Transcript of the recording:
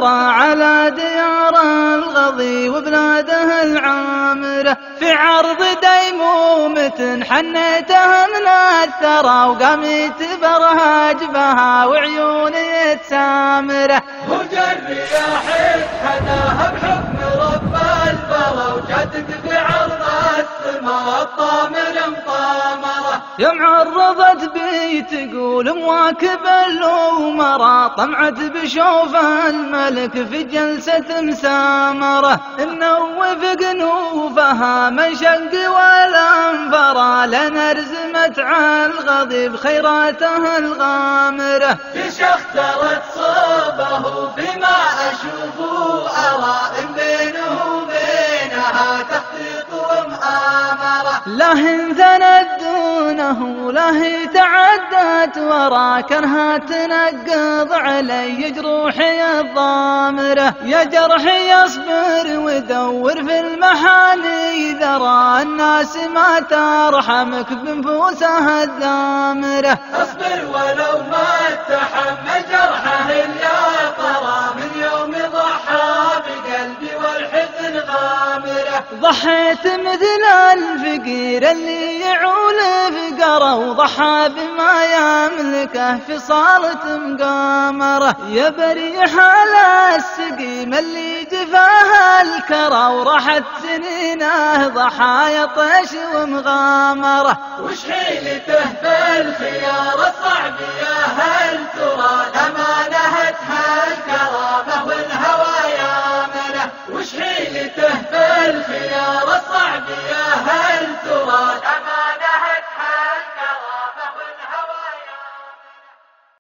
ثرى على ديار الغضي وبلاده العامرة، في عرض ديمومة حنيتها من الثرى وقامت برهاج بها وعيوني يتسامرة، وجري رياح حناها بحكم رب البرى وجدت في عرض السماء الطامر مطامرة، يوم عرضت بي تقول مواكب الأمراء طمعت بشوف الملك في جلسة مسامرة، نوف قنوفها من شق ولا انفرى لنا رزمت على الغضب خيراتها الغامرة، تشخترت صوبه فيما أشوف وأرى إن بينه وبينها تخطيط ومآمرة، له انثنت دونه له تعدت ورا كرها تنقض علي جروحي الضامرة، يا جرحي اصبر ودور في المحاني ذرى الناس ما ترحمك بنفوسها الدامرة، اصبر ولو ما تحمل جرحه يا طرى من يوم ضحى بقلبي والحزن غامرة، ضحيت مثل الفقير اللي يعول فقره وضحى بما يملكه في صالة مقامرة، يا بريح على السقيم اللي جفاها الكرى وراحت سنينه ضحايا طيش ومغامرة، وش حيلته في الخيار